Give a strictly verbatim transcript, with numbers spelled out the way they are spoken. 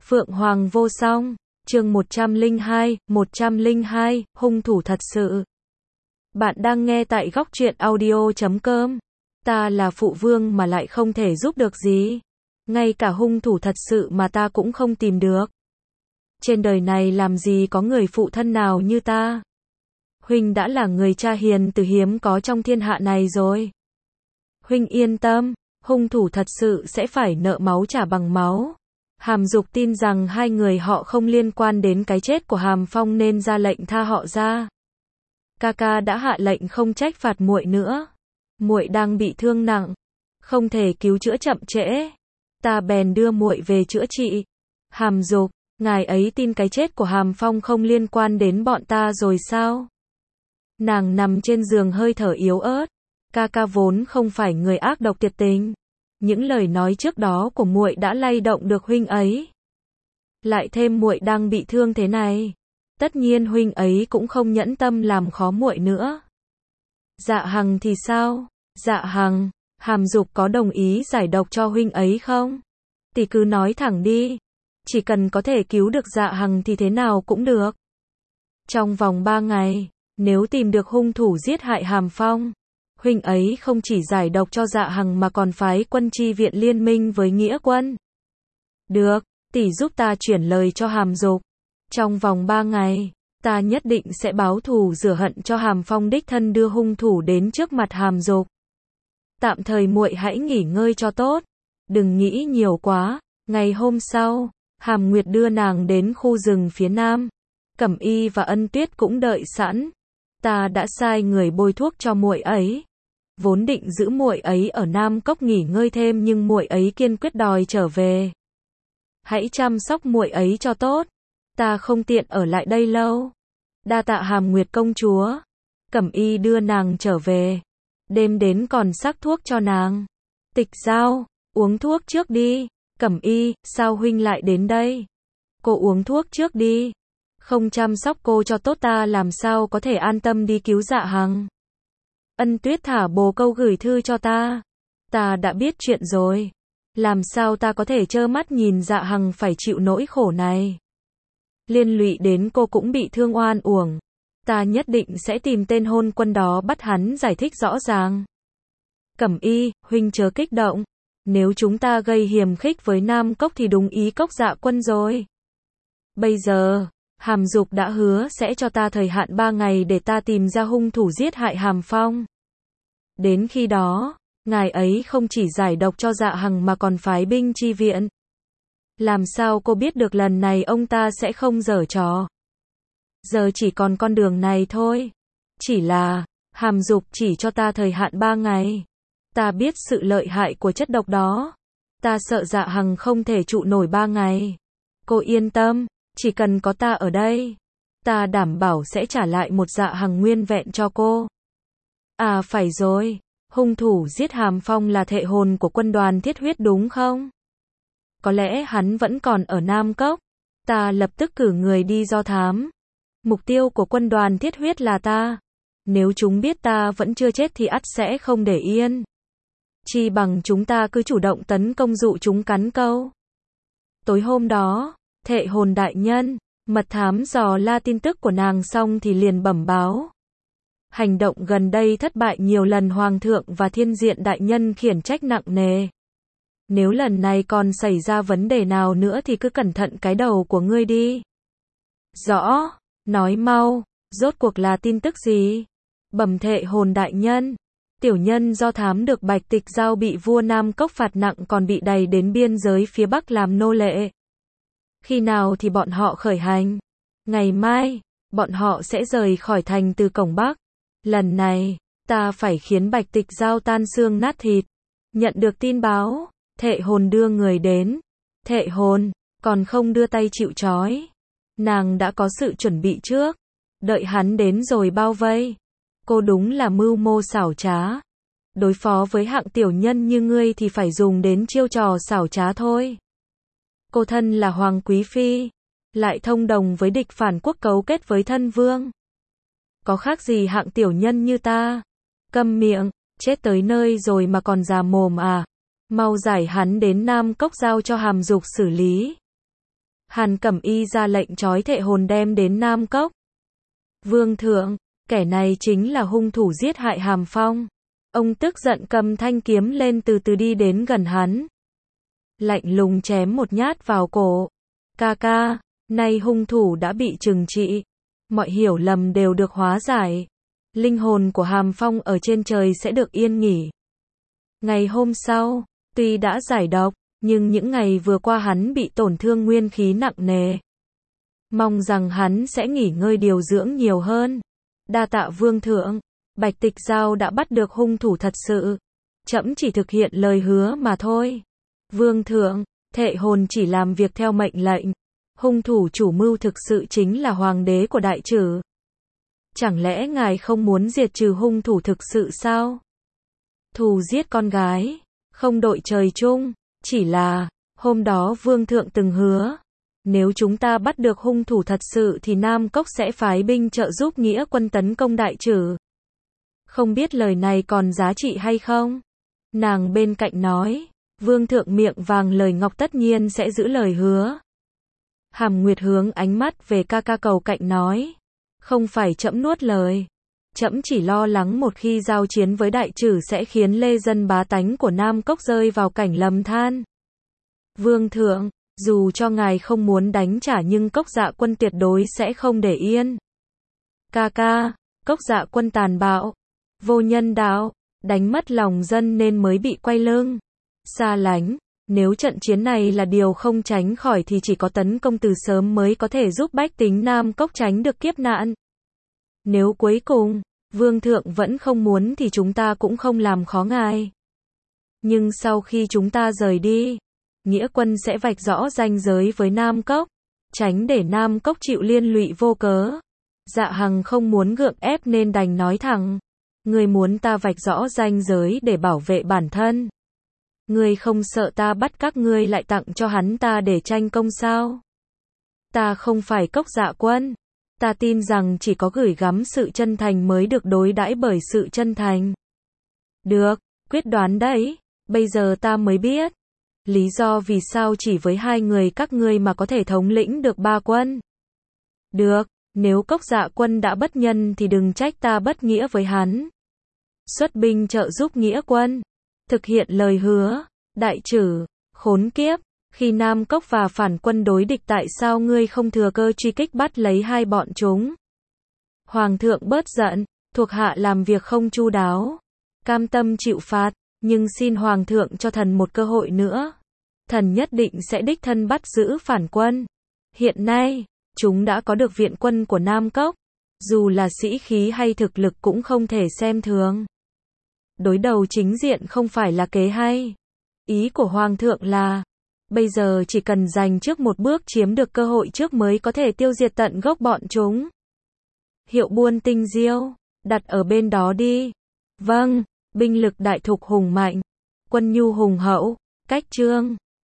Phượng Hoàng vô song, chương một trăm lẻ hai, một trăm lẻ hai, hung thủ thật sự. Bạn đang nghe tại góc truyện audio chấm com. Ta là phụ vương mà lại không thể giúp được gì. Ngay cả hung thủ thật sự mà ta cũng không tìm được. Trên đời này làm gì có người phụ thân nào như ta. Huynh đã là người cha hiền từ hiếm có trong thiên hạ này rồi. Huynh yên tâm, hung thủ thật sự sẽ phải nợ máu trả bằng máu. Hàm Dục tin rằng hai người họ không liên quan đến cái chết của Hàm Phong nên ra lệnh tha họ ra. Kaka đã hạ lệnh không trách phạt muội nữa. Muội đang bị thương nặng, không thể cứu chữa chậm trễ. Ta bèn đưa muội về chữa trị. Hàm Dục, ngài ấy tin cái chết của Hàm Phong không liên quan đến bọn ta rồi sao? Nàng nằm trên giường hơi thở yếu ớt. Kaka vốn không phải người ác độc tuyệt tình. Những lời nói trước đó của muội đã lay động được huynh ấy. Lại thêm muội đang bị thương thế này, tất nhiên huynh ấy cũng không nhẫn tâm làm khó muội nữa. Dạ Hằng thì sao? Dạ Hằng, Hàm Dục có đồng ý giải độc cho huynh ấy không? Thì cứ nói thẳng đi. Chỉ cần có thể cứu được Dạ Hằng thì thế nào cũng được. Trong vòng ba ngày, nếu tìm được hung thủ giết hại Hàm Phong, huynh ấy không chỉ giải độc cho Dạ Hằng mà còn phái quân chi viện liên minh với Nghĩa quân. Được, tỷ giúp ta chuyển lời cho Hàm Dục. Trong vòng ba ngày, ta nhất định sẽ báo thù rửa hận cho Hàm Phong đích thân đưa hung thủ đến trước mặt Hàm Dục. Tạm thời muội hãy nghỉ ngơi cho tốt, đừng nghĩ nhiều quá. Ngày hôm sau, Hàm Nguyệt đưa nàng đến khu rừng phía nam. Cẩm Y và Ân Tuyết cũng đợi sẵn. Ta đã sai người bôi thuốc cho muội ấy. Vốn định giữ muội ấy ở Nam Cốc nghỉ ngơi thêm nhưng muội ấy kiên quyết đòi trở về. Hãy chăm sóc muội ấy cho tốt. Ta không tiện ở lại đây lâu. Đa tạ Hàm Nguyệt công chúa. Cẩm Y đưa nàng trở về. Đêm đến còn sắc thuốc cho nàng. Tịch Giao, uống thuốc trước đi. Cẩm Y, sao huynh lại đến đây? Cô uống thuốc trước đi. Không chăm sóc cô cho tốt ta làm sao có thể an tâm đi cứu Dạ Hằng. Ân Tuyết thả bồ câu gửi thư cho ta. Ta đã biết chuyện rồi. Làm sao ta có thể trơ mắt nhìn Dạ Hằng phải chịu nỗi khổ này. Liên lụy đến cô cũng bị thương oan uổng. Ta nhất định sẽ tìm tên hôn quân đó bắt hắn giải thích rõ ràng. Cẩm Y, huynh chớ kích động. Nếu chúng ta gây hiềm khích với Nam Cốc thì đúng ý Cốc Dạ quân rồi. Bây giờ, Hàm Dục đã hứa sẽ cho ta thời hạn ba ngày để ta tìm ra hung thủ giết hại Hàm Phong. Đến khi đó, ngài ấy không chỉ giải độc cho Dạ Hằng mà còn phái binh chi viện. Làm sao cô biết được lần này ông ta sẽ không giở trò? Giờ chỉ còn con đường này thôi. Chỉ là, Hàm Dục chỉ cho ta thời hạn ba ngày. Ta biết sự lợi hại của chất độc đó. Ta sợ Dạ Hằng không thể trụ nổi ba ngày. Cô yên tâm, chỉ cần có ta ở đây, ta đảm bảo sẽ trả lại một Dạ Hằng nguyên vẹn cho cô. À phải rồi, hung thủ giết Hàm Phong là thệ hồn của quân đoàn Thiết Huyết đúng không? Có lẽ hắn vẫn còn ở Nam Cốc. Ta lập tức cử người đi do thám. Mục tiêu của quân đoàn Thiết Huyết là ta. Nếu chúng biết ta vẫn chưa chết thì ắt sẽ không để yên. Chi bằng chúng ta cứ chủ động tấn công dụ chúng cắn câu. Tối hôm đó, thệ hồn đại nhân, mật thám dò la tin tức của nàng xong thì liền bẩm báo. Hành động gần đây thất bại nhiều lần, hoàng thượng và thiên diện đại nhân khiển trách nặng nề. Nếu lần này còn xảy ra vấn đề nào nữa thì cứ cẩn thận cái đầu của ngươi đi. Rõ, nói mau, rốt cuộc là tin tức gì? Bẩm thệ hồn đại nhân, tiểu nhân do thám được Bạch Tịch Giao bị vua Nam Cốc phạt nặng còn bị đày đến biên giới phía Bắc làm nô lệ. Khi nào thì bọn họ khởi hành? Ngày mai, bọn họ sẽ rời khỏi thành từ cổng Bắc. Lần này, ta phải khiến Bạch Tịch Giao tan xương nát thịt. Nhận được tin báo, thệ hồn đưa người đến. Thệ hồn, còn không đưa tay chịu trói. Nàng đã có sự chuẩn bị trước. Đợi hắn đến rồi bao vây. Cô đúng là mưu mô xảo trá. Đối phó với hạng tiểu nhân như ngươi thì phải dùng đến chiêu trò xảo trá thôi. Cô thân là Hoàng Quý Phi, lại thông đồng với địch phản quốc cấu kết với thân vương. Có khác gì hạng tiểu nhân như ta? Câm miệng, chết tới nơi rồi mà còn già mồm à? Mau giải hắn đến Nam Cốc giao cho Hàm Dục xử lý. Hàn Cẩm Y ra lệnh trói Thệ Hồn đem đến Nam Cốc. Vương thượng, kẻ này chính là hung thủ giết hại Hàm Phong. Ông tức giận cầm thanh kiếm lên từ từ đi đến gần hắn. Lạnh lùng chém một nhát vào cổ. Ca ca, nay hung thủ đã bị trừng trị. Mọi hiểu lầm đều được hóa giải. Linh hồn của Hàm Phong ở trên trời sẽ được yên nghỉ. Ngày hôm sau, tuy đã giải độc, nhưng những ngày vừa qua hắn bị tổn thương nguyên khí nặng nề. Mong rằng hắn sẽ nghỉ ngơi điều dưỡng nhiều hơn. Đa tạ vương thượng, Bạch Tịch Giao đã bắt được hung thủ thật sự. Trẫm chỉ thực hiện lời hứa mà thôi. Vương thượng, Thệ Hồn chỉ làm việc theo mệnh lệnh. Hung thủ chủ mưu thực sự chính là hoàng đế của Đại Trử. Chẳng lẽ ngài không muốn diệt trừ hung thủ thực sự sao? Thù giết con gái, không đội trời chung, chỉ là, hôm đó vương thượng từng hứa, nếu chúng ta bắt được hung thủ thật sự thì Nam Cốc sẽ phái binh trợ giúp nghĩa quân tấn công Đại Trử. Không biết lời này còn giá trị hay không? Nàng bên cạnh nói, vương thượng miệng vàng lời ngọc tất nhiên sẽ giữ lời hứa. Hàm Nguyệt hướng ánh mắt về ca ca cầu cạnh nói, không phải trẫm nuốt lời. Trẫm chỉ lo lắng một khi giao chiến với Đại Trử sẽ khiến lê dân bá tánh của Nam Cốc rơi vào cảnh lầm than. Vương thượng, dù cho ngài không muốn đánh trả nhưng Cốc Dạ Quân tuyệt đối sẽ không để yên. Ca ca, Cốc Dạ Quân tàn bạo, vô nhân đạo, đánh mất lòng dân nên mới bị quay lưng, xa lánh. Nếu trận chiến này là điều không tránh khỏi thì chỉ có tấn công từ sớm mới có thể giúp bách tính Nam Cốc tránh được kiếp nạn. Nếu cuối cùng, vương thượng vẫn không muốn thì chúng ta cũng không làm khó ngài. Nhưng sau khi chúng ta rời đi, nghĩa quân sẽ vạch rõ ranh giới với Nam Cốc, tránh để Nam Cốc chịu liên lụy vô cớ. Dạ Hằng không muốn gượng ép nên đành nói thẳng, người muốn ta vạch rõ ranh giới để bảo vệ bản thân. Ngươi không sợ ta bắt các ngươi lại tặng cho hắn ta để tranh công sao? Ta không phải Cốc Dạ Quân. Ta tin rằng chỉ có gửi gắm sự chân thành mới được đối đãi bởi sự chân thành. Được, quyết đoán đấy. Bây giờ ta mới biết lý do vì sao chỉ với hai người các ngươi mà có thể thống lĩnh được ba quân. Được, nếu Cốc Dạ Quân đã bất nhân thì đừng trách ta bất nghĩa với hắn. Xuất binh trợ giúp nghĩa quân, thực hiện lời hứa. Đại Trử, khốn kiếp, khi Nam Cốc và phản quân đối địch tại sao ngươi không thừa cơ truy kích bắt lấy hai bọn chúng? Hoàng thượng bớt giận, thuộc hạ làm việc không chu đáo, cam tâm chịu phạt, nhưng xin hoàng thượng cho thần một cơ hội nữa. Thần nhất định sẽ đích thân bắt giữ phản quân. Hiện nay, chúng đã có được viện quân của Nam Cốc, dù là sĩ khí hay thực lực cũng không thể xem thường. Đối đầu chính diện không phải là kế hay. Ý của hoàng thượng là, bây giờ chỉ cần giành trước một bước chiếm được cơ hội trước mới có thể tiêu diệt tận gốc bọn chúng. Hiệu buôn tinh diêu, đặt ở bên đó đi. Vâng, binh lực đại thục hùng mạnh, quân nhu hùng hậu, cách trương.